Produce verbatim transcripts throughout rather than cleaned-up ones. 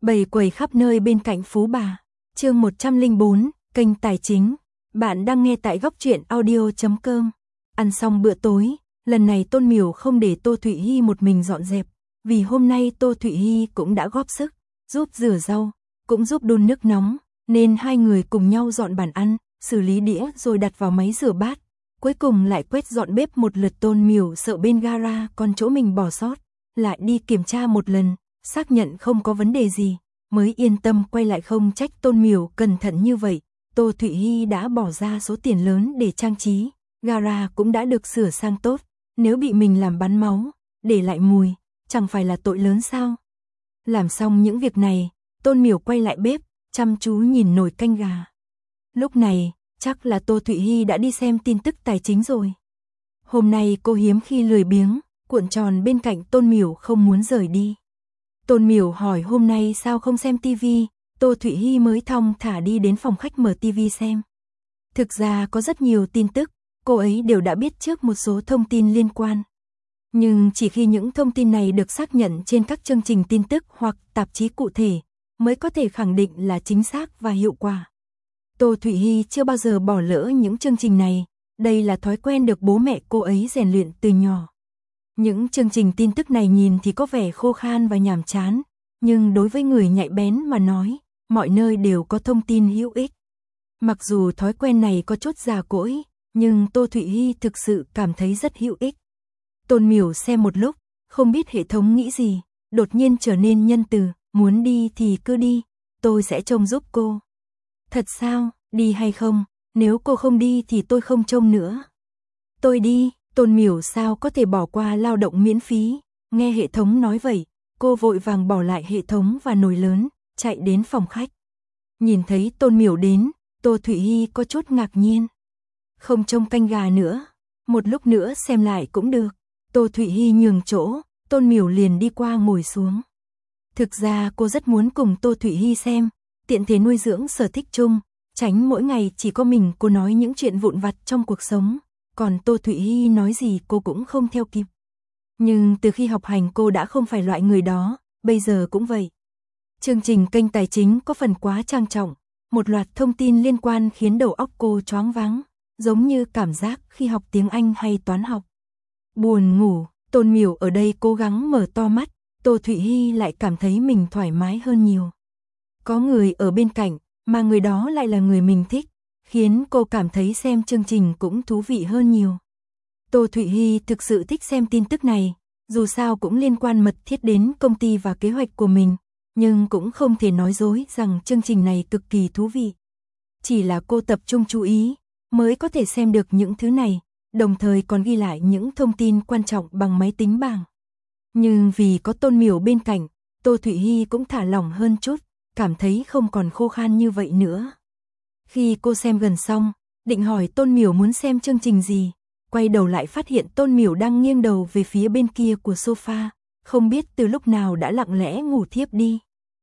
Bầy quầy khắp nơi bên cạnh Phú Bà. Chương một trăm lẻ bốn, kênh tài chính. Bạn đang nghe tại góc truyện audio chấm com. Ăn xong bữa tối, lần này Tôn Miểu không để Tô Thụy Hi một mình dọn dẹp, vì hôm nay Tô Thụy Hi cũng đã góp sức, giúp rửa rau, cũng giúp đun nước nóng, nên hai người cùng nhau dọn bàn ăn, xử lý đĩa rồi đặt vào máy rửa bát. Cuối cùng lại quét dọn bếp một lượt. Tôn Miểu sợ bên gara còn chỗ mình bỏ sót, lại đi kiểm tra một lần, xác nhận không có vấn đề gì, mới yên tâm quay lại. Không trách Tôn Miểu cẩn thận như vậy, Tô Thụy Hi đã bỏ ra số tiền lớn để trang trí, gara cũng đã được sửa sang tốt, nếu bị mình làm bắn máu, để lại mùi, chẳng phải là tội lớn sao? Làm xong những việc này, Tôn Miểu quay lại bếp, chăm chú nhìn nồi canh gà. Lúc này, chắc là Tô Thụy Hi đã đi xem tin tức tài chính rồi. Hôm nay cô hiếm khi lười biếng, cuộn tròn bên cạnh Tôn Miểu không muốn rời đi. Tôn Miểu hỏi hôm nay sao không xem tivi, Tô Thụy Hi mới thong thả đi đến phòng khách mở tivi xem. Thực ra có rất nhiều tin tức, cô ấy đều đã biết trước một số thông tin liên quan. Nhưng chỉ khi những thông tin này được xác nhận trên các chương trình tin tức hoặc tạp chí cụ thể, mới có thể khẳng định là chính xác và hiệu quả. Tô Thụy Hi chưa bao giờ bỏ lỡ những chương trình này, đây là thói quen được bố mẹ cô ấy rèn luyện từ nhỏ. Những chương trình tin tức này nhìn thì có vẻ khô khan và nhàm chán, nhưng đối với người nhạy bén mà nói, mọi nơi đều có thông tin hữu ích. Mặc dù thói quen này có chút già cỗi, nhưng Tô Thụy Hi thực sự cảm thấy rất hữu ích. Tôn Miểu xem một lúc, không biết hệ thống nghĩ gì, đột nhiên trở nên nhân từ, muốn đi thì cứ đi, tôi sẽ trông giúp cô. Thật sao, đi hay không, nếu cô không đi thì tôi không trông nữa. Tôi đi. Tôn Miểu sao có thể bỏ qua lao động miễn phí, nghe hệ thống nói vậy, cô vội vàng bỏ lại hệ thống và nồi lớn, chạy đến phòng khách. Nhìn thấy Tôn Miểu đến, Tô Thụy Hi có chút ngạc nhiên. Không trông canh gà nữa, một lúc nữa xem lại cũng được. Tô Thụy Hi nhường chỗ, Tôn Miểu liền đi qua ngồi xuống. Thực ra cô rất muốn cùng Tô Thụy Hi xem, tiện thể nuôi dưỡng sở thích chung, tránh mỗi ngày chỉ có mình cô nói những chuyện vụn vặt trong cuộc sống. Còn Tô Thụy Hi nói gì cô cũng không theo kịp. Nhưng từ khi học hành cô đã không phải loại người đó, bây giờ cũng vậy. Chương trình kênh tài chính có phần quá trang trọng, một loạt thông tin liên quan khiến đầu óc cô choáng váng, giống như cảm giác khi học tiếng Anh hay toán học. Buồn ngủ, Tôn Miểu ở đây cố gắng mở to mắt, Tô Thụy Hi lại cảm thấy mình thoải mái hơn nhiều. Có người ở bên cạnh, mà người đó lại là người mình thích, khiến cô cảm thấy xem chương trình cũng thú vị hơn nhiều. Tô Thụy Hi thực sự thích xem tin tức này, dù sao cũng liên quan mật thiết đến công ty và kế hoạch của mình, nhưng cũng không thể nói dối rằng chương trình này cực kỳ thú vị. Chỉ là cô tập trung chú ý, mới có thể xem được những thứ này, đồng thời còn ghi lại những thông tin quan trọng bằng máy tính bảng. Nhưng vì có Tôn Miểu bên cạnh, Tô Thụy Hi cũng thả lỏng hơn chút, cảm thấy không còn khô khan như vậy nữa. Khi cô xem gần xong, định hỏi Tôn Miểu muốn xem chương trình gì, quay đầu lại phát hiện Tôn Miểu đang nghiêng đầu về phía bên kia của sofa, không biết từ lúc nào đã lặng lẽ ngủ thiếp đi.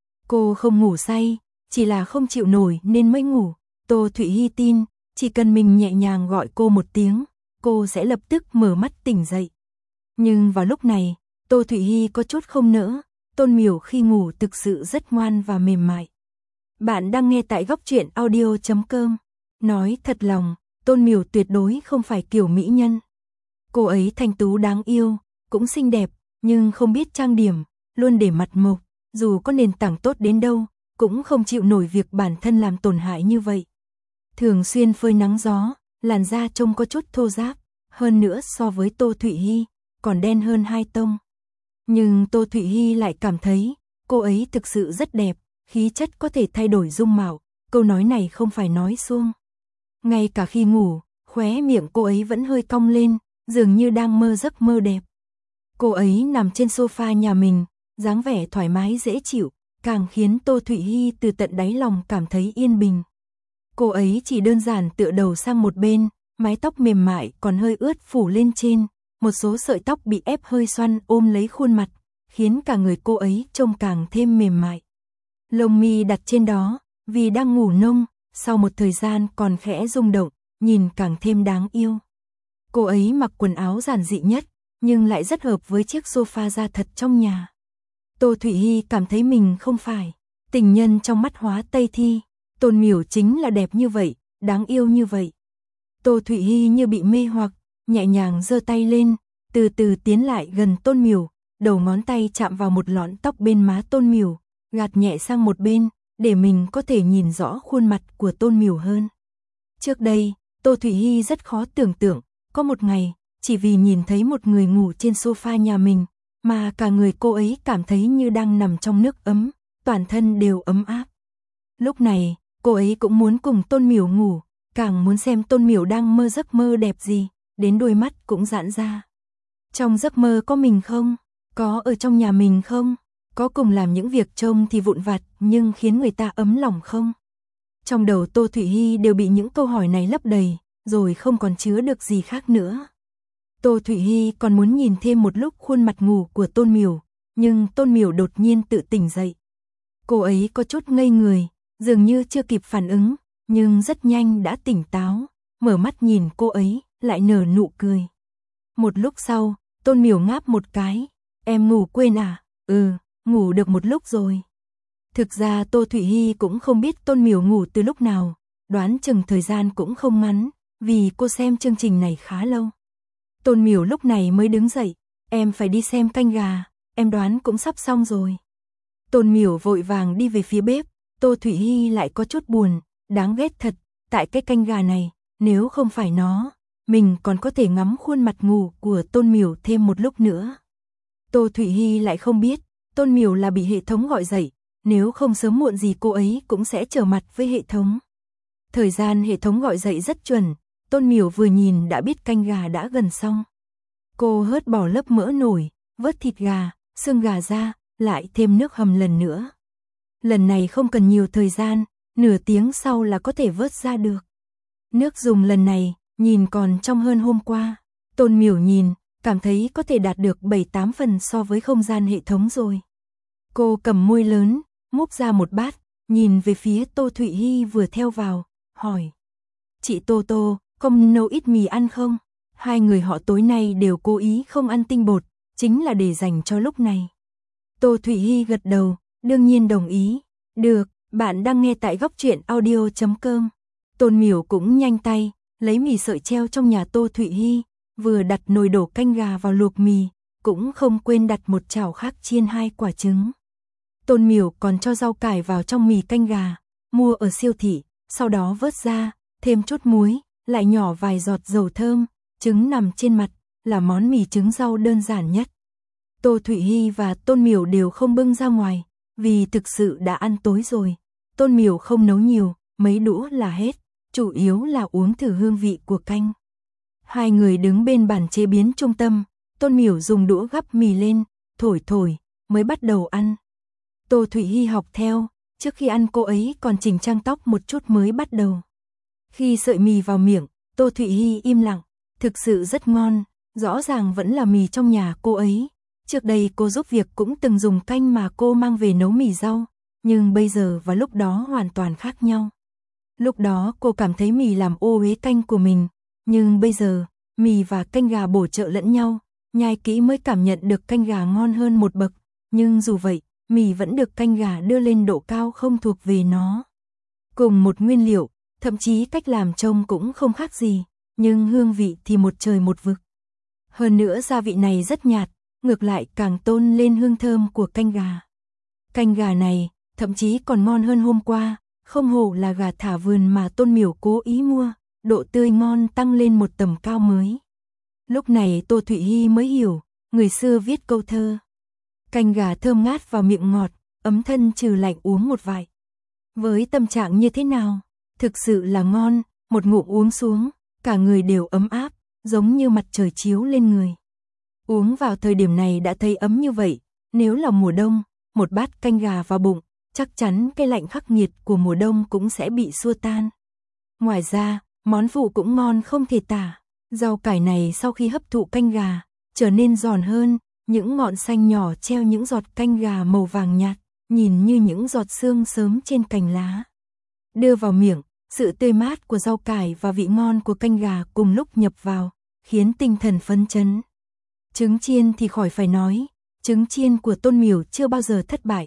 Cô không ngủ say, chỉ là không chịu nổi nên mới ngủ. Tô Thụy Hi tin, chỉ cần mình nhẹ nhàng gọi cô một tiếng, cô sẽ lập tức mở mắt tỉnh dậy. Nhưng vào lúc này, Tô Thụy Hi có chút không nỡ, Tôn Miểu khi ngủ thực sự rất ngoan và mềm mại. Bạn đang nghe tại góc truyện audio chấm com. Nói thật lòng, Tôn Miểu tuyệt đối không phải kiểu mỹ nhân. Cô ấy thanh tú đáng yêu, cũng xinh đẹp, nhưng không biết trang điểm, luôn để mặt mộc, dù có nền tảng tốt đến đâu, cũng không chịu nổi việc bản thân làm tổn hại như vậy. Thường xuyên phơi nắng gió, làn da trông có chút thô ráp, hơn nữa so với Tô Thụy Hi, còn đen hơn hai tông. Nhưng Tô Thụy Hi lại cảm thấy, cô ấy thực sự rất đẹp. Khí chất có thể thay đổi dung mạo, câu nói này không phải nói suông. Ngay cả khi ngủ, khóe miệng cô ấy vẫn hơi cong lên, dường như đang mơ giấc mơ đẹp. Cô ấy nằm trên sofa nhà mình, dáng vẻ thoải mái dễ chịu, càng khiến Tô Thụy Hi từ tận đáy lòng cảm thấy yên bình. Cô ấy chỉ đơn giản tựa đầu sang một bên, mái tóc mềm mại còn hơi ướt phủ lên trên, một số sợi tóc bị ép hơi xoăn ôm lấy khuôn mặt, khiến cả người cô ấy trông càng thêm mềm mại. Lông mi đặt trên đó, vì đang ngủ nông, sau một thời gian còn khẽ rung động, nhìn càng thêm đáng yêu. Cô ấy mặc quần áo giản dị nhất, nhưng lại rất hợp với chiếc sofa da thật trong nhà. Tô Thụy Hi cảm thấy mình không phải Tình nhân trong mắt Hóa Tây Thi, Tôn Miểu chính là đẹp như vậy, đáng yêu như vậy. Tô Thụy Hi như bị mê hoặc, nhẹ nhàng giơ tay lên, từ từ tiến lại gần Tôn Miểu, đầu ngón tay chạm vào một lọn tóc bên má Tôn Miểu, gạt nhẹ sang một bên, để mình có thể nhìn rõ khuôn mặt của Tôn Miểu hơn. Trước đây, Tô Thụy Hi rất khó tưởng tượng, có một ngày, chỉ vì nhìn thấy một người ngủ trên sofa nhà mình, mà cả người cô ấy cảm thấy như đang nằm trong nước ấm, toàn thân đều ấm áp. Lúc này, cô ấy cũng muốn cùng Tôn Miểu ngủ, càng muốn xem Tôn Miểu đang mơ giấc mơ đẹp gì, đến đôi mắt cũng giãn ra. Trong giấc mơ có mình không? Có ở trong nhà mình không? Có cùng làm những việc trông thì vụn vặt nhưng khiến người ta ấm lòng không? Trong đầu Tô Thụy Hi đều bị những câu hỏi này lấp đầy, rồi không còn chứa được gì khác nữa. Tô Thụy Hi còn muốn nhìn thêm một lúc khuôn mặt ngủ của Tôn Miểu, nhưng Tôn Miểu đột nhiên tự tỉnh dậy. Cô ấy có chút ngây người, dường như chưa kịp phản ứng, nhưng rất nhanh đã tỉnh táo, mở mắt nhìn cô ấy, lại nở nụ cười. Một lúc sau, Tôn Miểu ngáp một cái, em ngủ quên à? Ừ, ngủ được một lúc rồi. Thực ra Tô Thụy Hi cũng không biết Tôn Miểu ngủ từ lúc nào, đoán chừng thời gian cũng không ngắn, vì cô xem chương trình này khá lâu. Tôn Miểu lúc này mới đứng dậy, em phải đi xem canh gà, em đoán cũng sắp xong rồi. Tôn Miểu vội vàng đi về phía bếp, Tô Thụy Hi lại có chút buồn, đáng ghét thật, tại cái canh gà này, nếu không phải nó, mình còn có thể ngắm khuôn mặt ngủ của Tôn Miểu thêm một lúc nữa. Tô Thụy Hi lại không biết, Tôn Miểu là bị hệ thống gọi dậy, nếu không sớm muộn gì cô ấy cũng sẽ trở mặt với hệ thống. Thời gian hệ thống gọi dậy rất chuẩn, Tôn Miểu vừa nhìn đã biết canh gà đã gần xong. Cô hớt bỏ lớp mỡ nổi, vớt thịt gà, xương gà ra, lại thêm nước hầm lần nữa. Lần này không cần nhiều thời gian, nửa tiếng sau là có thể vớt ra được. Nước dùng lần này, nhìn còn trong hơn hôm qua. Tôn Miểu nhìn, cảm thấy có thể đạt được bảy tám phần so với không gian hệ thống rồi. Cô cầm môi lớn, múc ra một bát, nhìn về phía Tô Thụy Hi vừa theo vào, hỏi. Chị Tô Tô, không nấu ít mì ăn không? Hai người họ tối nay đều cố ý không ăn tinh bột, chính là để dành cho lúc này. Tô Thụy Hi gật đầu, đương nhiên đồng ý. Được, bạn đang nghe tại góc truyện audio chấm com. Tôn Miểu cũng nhanh tay, lấy mì sợi treo trong nhà Tô Thụy Hi, vừa đặt nồi đổ canh gà vào luộc mì, cũng không quên đặt một chảo khác chiên hai quả trứng. Tôn Miểu còn cho rau cải vào trong mì canh gà, mua ở siêu thị, sau đó vớt ra, thêm chút muối, lại nhỏ vài giọt dầu thơm, trứng nằm trên mặt, là món mì trứng rau đơn giản nhất. Tô Thụy Hi và Tôn Miểu đều không bưng ra ngoài, vì thực sự đã ăn tối rồi. Tôn Miểu không nấu nhiều, mấy đũa là hết, chủ yếu là uống thử hương vị của canh. Hai người đứng bên bàn chế biến trung tâm, Tôn Miểu dùng đũa gắp mì lên, thổi thổi, mới bắt đầu ăn. Tô Thụy Hi học theo, trước khi ăn cô ấy còn chỉnh trang tóc một chút mới bắt đầu. Khi sợi mì vào miệng, Tô Thụy Hi im lặng, thực sự rất ngon, rõ ràng vẫn là mì trong nhà cô ấy. Trước đây cô giúp việc cũng từng dùng canh mà cô mang về nấu mì rau, nhưng bây giờ và lúc đó hoàn toàn khác nhau. Lúc đó cô cảm thấy mì làm ô uế canh của mình, nhưng bây giờ, mì và canh gà bổ trợ lẫn nhau, nhai kỹ mới cảm nhận được canh gà ngon hơn một bậc, nhưng dù vậy, mì vẫn được canh gà đưa lên độ cao không thuộc về nó. Cùng một nguyên liệu, thậm chí cách làm trông cũng không khác gì, nhưng hương vị thì một trời một vực. Hơn nữa gia vị này rất nhạt, ngược lại càng tôn lên hương thơm của canh gà. Canh gà này, thậm chí còn ngon hơn hôm qua, không hổ là gà thả vườn mà Tôn Miểu cố ý mua, độ tươi ngon tăng lên một tầm cao mới. Lúc này Tô Thụy Hi mới hiểu, người xưa viết câu thơ. Canh gà thơm ngát vào miệng ngọt, ấm thân trừ lạnh uống một vài. Với tâm trạng như thế nào? Thực sự là ngon, một ngụm uống xuống, cả người đều ấm áp, giống như mặt trời chiếu lên người. Uống vào thời điểm này đã thấy ấm như vậy, nếu là mùa đông, một bát canh gà vào bụng, chắc chắn cái lạnh khắc nghiệt của mùa đông cũng sẽ bị xua tan. Ngoài ra, món phụ cũng ngon không thể tả. Rau cải này sau khi hấp thụ canh gà, trở nên giòn hơn, những ngọn xanh nhỏ treo những giọt canh gà màu vàng nhạt, nhìn như những giọt sương sớm trên cành lá. Đưa vào miệng, sự tươi mát của rau cải và vị ngon của canh gà cùng lúc nhập vào, khiến tinh thần phấn chấn. Trứng chiên thì khỏi phải nói, trứng chiên của Tôn Miểu chưa bao giờ thất bại,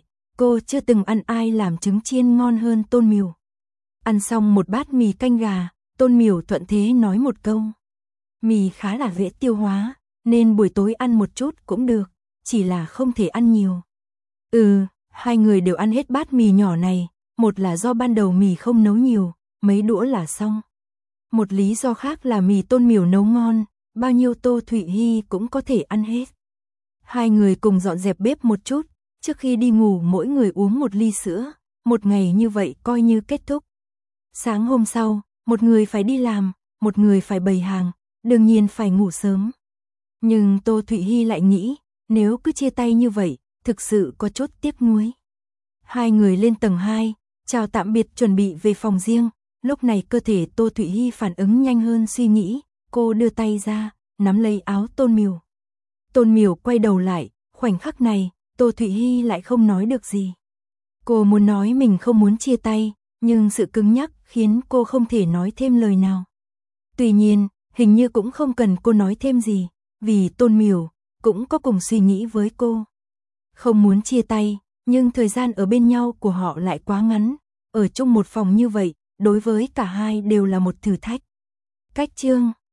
cô chưa từng ăn ai làm trứng chiên ngon hơn Tôn Miểu. Ăn xong một bát mì canh gà, Tôn Miểu thuận thế nói một câu. Mì khá là dễ tiêu hóa, nên buổi tối ăn một chút cũng được, chỉ là không thể ăn nhiều. Ừ, hai người đều ăn hết bát mì nhỏ này, một là do ban đầu mì không nấu nhiều, mấy đũa là xong. Một lý do khác là mì Tôn Miểu nấu ngon, bao nhiêu Tô Thụy Hi cũng có thể ăn hết. Hai người cùng dọn dẹp bếp một chút, trước khi đi ngủ mỗi người uống một ly sữa, một ngày như vậy coi như kết thúc. Sáng hôm sau, một người phải đi làm, một người phải bày hàng, đương nhiên phải ngủ sớm. Nhưng Tô Thụy Hi lại nghĩ, nếu cứ chia tay như vậy, thực sự có chút tiếc nuối. Hai người lên tầng hai, chào tạm biệt chuẩn bị về phòng riêng, lúc này cơ thể Tô Thụy Hi phản ứng nhanh hơn suy nghĩ, cô đưa tay ra, nắm lấy áo Tôn Miểu. Tôn Miểu quay đầu lại, khoảnh khắc này, Tô Thụy Hi lại không nói được gì. Cô muốn nói mình không muốn chia tay, nhưng sự cứng nhắc khiến cô không thể nói thêm lời nào. Tuy nhiên, hình như cũng không cần cô nói thêm gì, vì Tôn Miểu cũng có cùng suy nghĩ với cô. Không muốn chia tay, nhưng thời gian ở bên nhau của họ lại quá ngắn, ở chung một phòng như vậy, đối với cả hai đều là một thử thách. Cách chương